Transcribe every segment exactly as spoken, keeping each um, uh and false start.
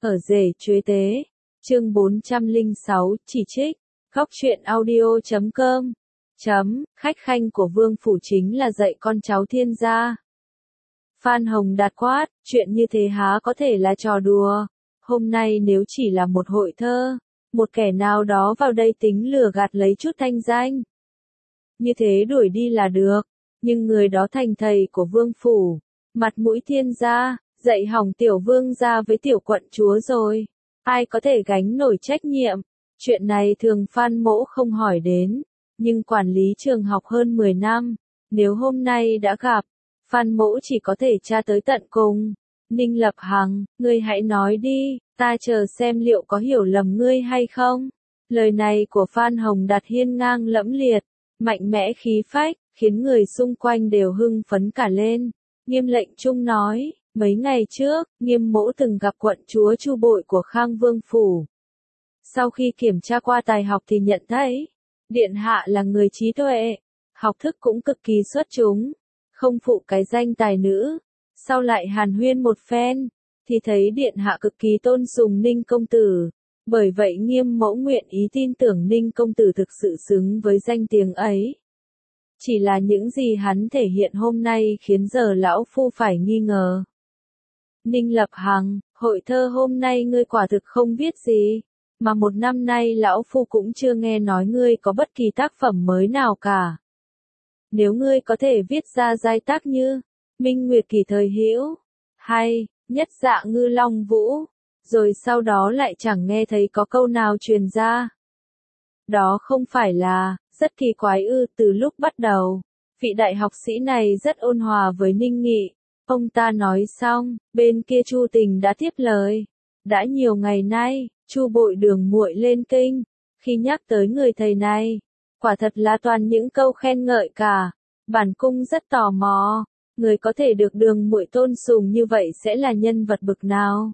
Ở rể chuế tế, chương bốn trăm lẻ sáu, chỉ trích, góc truyện audio chấm com, chấm, khách khanh của vương phủ chính là dạy con cháu thiên gia. Phan Hồng Đạt quát, chuyện như thế há có thể là trò đùa, hôm nay nếu chỉ là một hội thơ, một kẻ nào đó vào đây tính lừa gạt lấy chút thanh danh. Như thế đuổi đi là được, nhưng người đó thành thầy của vương phủ, mặt mũi thiên gia, dạy hỏng tiểu vương gia với tiểu quận chúa rồi, ai có thể gánh nổi trách nhiệm. Chuyện này thường Phan Mỗ không hỏi đến, nhưng quản lý trường học hơn mười năm, nếu hôm nay đã gặp, Phan Mỗ chỉ có thể tra tới tận cùng. Ninh Lập Hằng, ngươi hãy nói đi, ta chờ xem liệu có hiểu lầm ngươi hay không. Lời này của Phan Hồng Đạt hiên ngang lẫm liệt, mạnh mẽ khí phách, khiến người xung quanh đều hưng phấn cả lên. Nghiêm lệnh trung nói, mấy ngày trước, Nghiêm Mỗ từng gặp quận chúa Chu Bội của Khang Vương Phủ. Sau khi kiểm tra qua tài học thì nhận thấy, điện hạ là người trí tuệ, học thức cũng cực kỳ xuất chúng, không phụ cái danh tài nữ. Sau lại hàn huyên một phen, thì thấy điện hạ cực kỳ tôn sùng Ninh công tử, bởi vậy Nghiêm Mẫu nguyện ý tin tưởng Ninh công tử thực sự xứng với danh tiếng ấy. Chỉ là những gì hắn thể hiện hôm nay khiến giờ lão phu phải nghi ngờ. Ninh Lập Hằng, hội thơ hôm nay ngươi quả thực không biết gì, mà một năm nay lão phu cũng chưa nghe nói ngươi có bất kỳ tác phẩm mới nào cả. Nếu ngươi có thể viết ra giai tác như Minh Nguyệt Kỳ Thời Hữu, hay Nhất Dạ Ngư Long Vũ, rồi sau đó lại chẳng nghe thấy có câu nào truyền ra. Đó không phải là rất kỳ quái ư? Từ lúc bắt đầu, vị đại học sĩ này rất ôn hòa với Ninh Nghị. Ông ta nói xong, bên kia Chu Tình đã tiếp lời. Đã nhiều ngày nay, Chu Bội đường muội lên kinh, khi nhắc tới người thầy này, quả thật là toàn những câu khen ngợi cả. Bản cung rất tò mò, người có thể được đường muội tôn sùng như vậy sẽ là nhân vật bậc nào?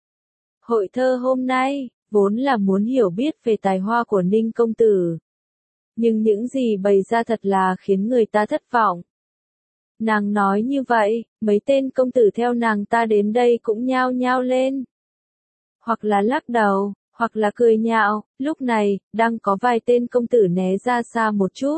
Hội thơ hôm nay, vốn là muốn hiểu biết về tài hoa của Ninh công tử. Nhưng những gì bày ra thật là khiến người ta thất vọng. Nàng nói như vậy, mấy tên công tử theo nàng ta đến đây cũng nhao nhao lên. Hoặc là lắc đầu, hoặc là cười nhạo, lúc này, đang có vài tên công tử né ra xa một chút.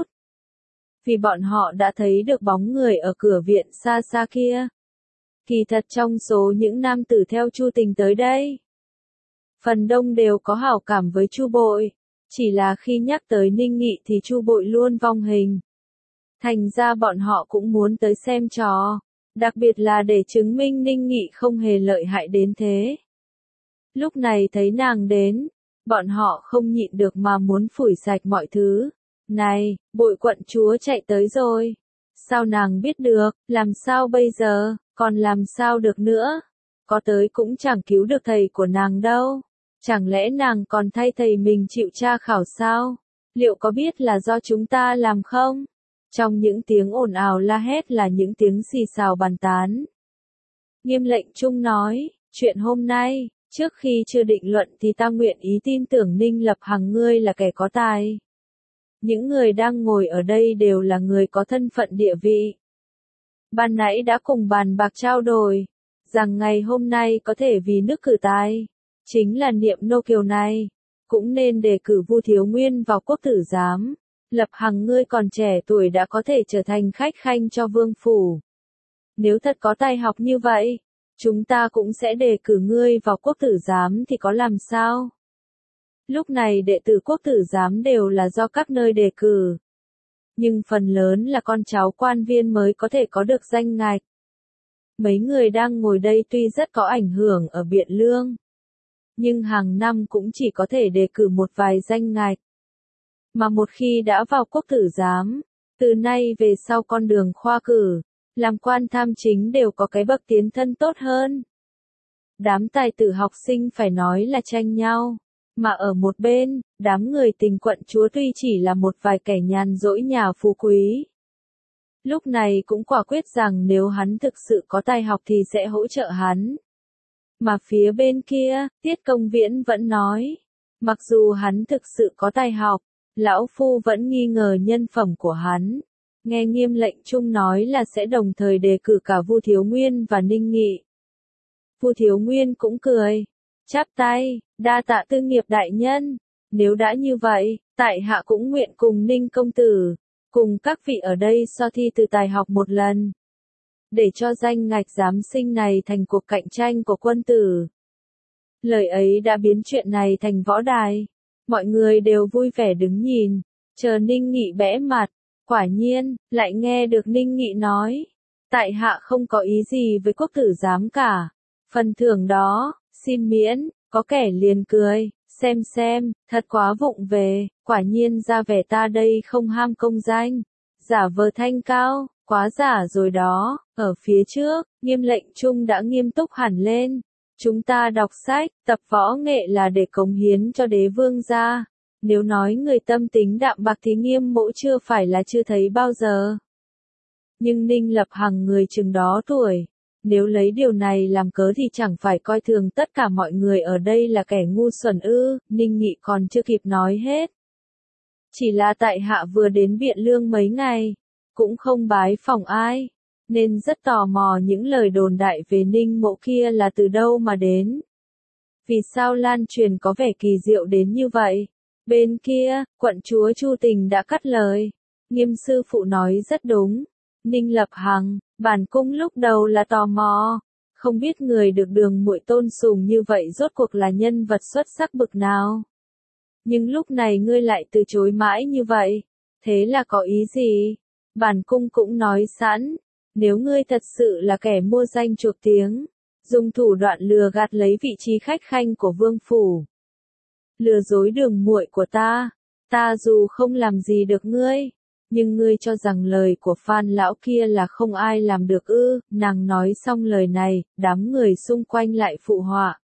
Vì bọn họ đã thấy được bóng người ở cửa viện xa xa kia. Kỳ thật trong số những nam tử theo Chu Tình tới đây, phần đông đều có hảo cảm với Chu Bội, chỉ là khi nhắc tới Ninh Nghị thì Chu Bội luôn vong hình. Thành ra bọn họ cũng muốn tới xem trò, đặc biệt là để chứng minh Ninh Nghị không hề lợi hại đến thế. Lúc này thấy nàng đến, bọn họ không nhịn được mà muốn phủi sạch mọi thứ. Này, Bội quận chúa chạy tới rồi. Sao nàng biết được, làm sao bây giờ, còn làm sao được nữa. Có tới cũng chẳng cứu được thầy của nàng đâu. Chẳng lẽ nàng còn thay thầy mình chịu tra khảo sao? Liệu có biết là do chúng ta làm không? Trong những tiếng ồn ào la hét là những tiếng xì xào bàn tán. Nghiêm lệnh trung nói, chuyện hôm nay, trước khi chưa định luận thì ta nguyện ý tin tưởng Ninh Lập Hằng ngươi là kẻ có tài. Những người đang ngồi ở đây đều là người có thân phận địa vị. Ban nãy đã cùng bàn bạc trao đổi, rằng ngày hôm nay có thể vì nước cử tài, chính là Niệm Nô Kiều này, cũng nên đề cử Vu Thiếu Nguyên vào quốc tử giám. Lập Hằng ngươi còn trẻ tuổi đã có thể trở thành khách khanh cho vương phủ. Nếu thật có tài học như vậy, chúng ta cũng sẽ đề cử ngươi vào quốc tử giám thì có làm sao? Lúc này đệ tử quốc tử giám đều là do các nơi đề cử. Nhưng phần lớn là con cháu quan viên mới có thể có được danh ngạch. Mấy người đang ngồi đây tuy rất có ảnh hưởng ở Biện Lương, nhưng hàng năm cũng chỉ có thể đề cử một vài danh ngạch. Mà một khi đã vào quốc tử giám, từ nay về sau con đường khoa cử, làm quan tham chính đều có cái bậc tiến thân tốt hơn. Đám tài tử học sinh phải nói là tranh nhau, mà ở một bên, đám người tình quận chúa tuy chỉ là một vài kẻ nhàn rỗi nhà phú quý. Lúc này cũng quả quyết rằng nếu hắn thực sự có tài học thì sẽ hỗ trợ hắn. Mà phía bên kia, Tiết Công Viễn vẫn nói, mặc dù hắn thực sự có tài học, lão phu vẫn nghi ngờ nhân phẩm của hắn. Nghe Nghiêm lệnh trung nói là sẽ đồng thời đề cử cả Vu Thiếu Nguyên và Ninh Nghị. Vu Thiếu Nguyên cũng cười, chắp tay, đa tạ Tư Nghiệp đại nhân. Nếu đã như vậy, tại hạ cũng nguyện cùng Ninh công tử, cùng các vị ở đây so thi từ tài học một lần, để cho danh ngạch giám sinh này thành cuộc cạnh tranh của quân tử. Lời ấy đã biến chuyện này thành võ đài. Mọi người đều vui vẻ đứng nhìn, chờ Ninh Nghị bẽ mặt. Quả nhiên, lại nghe được Ninh Nghị nói, tại hạ không có ý gì với quốc tử giám cả. Phần thưởng đó, xin miễn. Có kẻ liền cười, xem xem, thật quá vụng về, quả nhiên ra vẻ ta đây không ham công danh. Giả vờ thanh cao, quá giả rồi đó. Ở phía trước, Nghiêm lệnh trung đã nghiêm túc hẳn lên. Chúng ta đọc sách, tập võ nghệ là để cống hiến cho đế vương gia. Nếu nói người tâm tính đạm bạc thì Nghiêm mỗ chưa phải là chưa thấy bao giờ. Nhưng Ninh Lập Hằng người chừng đó tuổi, nếu lấy điều này làm cớ thì chẳng phải coi thường tất cả mọi người ở đây là kẻ ngu xuẩn ư. Ninh Nghị còn chưa kịp nói hết. Chỉ là tại hạ vừa đến Biện Lương mấy ngày, cũng không bái phỏng ai, nên rất tò mò những lời đồn đại về Ninh mộ kia là từ đâu mà đến. Vì sao lan truyền có vẻ kỳ diệu đến như vậy? Bên kia, quận chúa Chu Tình đã cắt lời. Nghiêm sư phụ nói rất đúng. Ninh Lập Hằng, bản cung lúc đầu là tò mò, không biết người được đường muội tôn sùng như vậy rốt cuộc là nhân vật xuất sắc bực nào. Nhưng lúc này ngươi lại từ chối mãi như vậy, thế là có ý gì? Bản cung cũng nói sẵn, nếu ngươi thật sự là kẻ mua danh chuộc tiếng, dùng thủ đoạn lừa gạt lấy vị trí khách khanh của vương phủ, lừa dối đường muội của ta, ta dù không làm gì được ngươi, nhưng ngươi cho rằng lời của Phan lão kia là không ai làm được ư? Nàng nói xong lời này, đám người xung quanh lại phụ họa.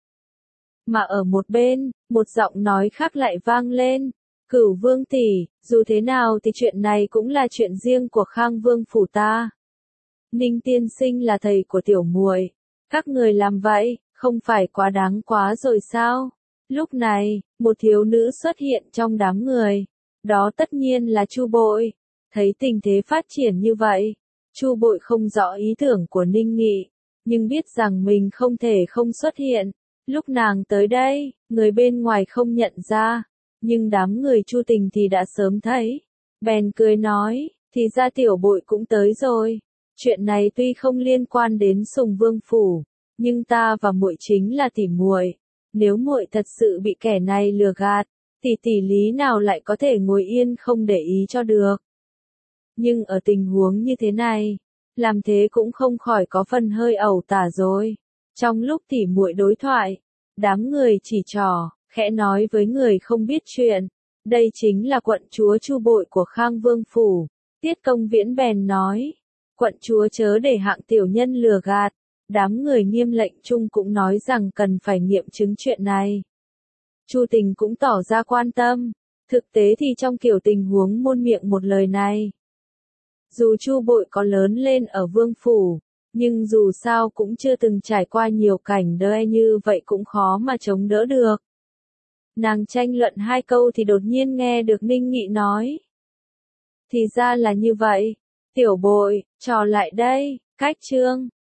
Mà ở một bên, một giọng nói khác lại vang lên, Cửu Vương tỷ, dù thế nào thì chuyện này cũng là chuyện riêng của Khang Vương phủ ta. Ninh tiên sinh là thầy của tiểu muội, các người làm vậy, không phải quá đáng quá rồi sao? Lúc này, một thiếu nữ xuất hiện trong đám người, đó tất nhiên là Chu Bội. Thấy tình thế phát triển như vậy, Chu Bội không rõ ý tưởng của Ninh Nghị, nhưng biết rằng mình không thể không xuất hiện. Lúc nàng tới đây, người bên ngoài không nhận ra, nhưng đám người Chu Tình thì đã sớm thấy. Bèn cười nói, thì ra tiểu Bội cũng tới rồi. Chuyện này tuy không liên quan đến Sùng Vương phủ, nhưng ta và muội chính là tỷ muội. Nếu muội thật sự bị kẻ này lừa gạt, thì tỷ lý nào lại có thể ngồi yên không để ý cho được. Nhưng ở tình huống như thế này, làm thế cũng không khỏi có phần hơi ẩu tả rồi. Trong lúc tỉ muội đối thoại, đám người chỉ trỏ, khẽ nói với người không biết chuyện. Đây chính là quận chúa Chu Bội của Khang Vương phủ. Tiết Công Viễn bèn nói, quận chúa chớ để hạng tiểu nhân lừa gạt. Đám người Nghiêm lệnh chung cũng nói rằng cần phải nghiệm chứng chuyện này. Chu Tình cũng tỏ ra quan tâm. Thực tế thì trong kiểu tình huống môn miệng một lời này, dù Chu Bội có lớn lên ở vương phủ, nhưng dù sao cũng chưa từng trải qua nhiều cảnh đời như vậy cũng khó mà chống đỡ được. Nàng tranh luận hai câu thì đột nhiên nghe được Ninh Nghị nói. Thì ra là như vậy, tiểu Bội, trò lại đây, cách chương.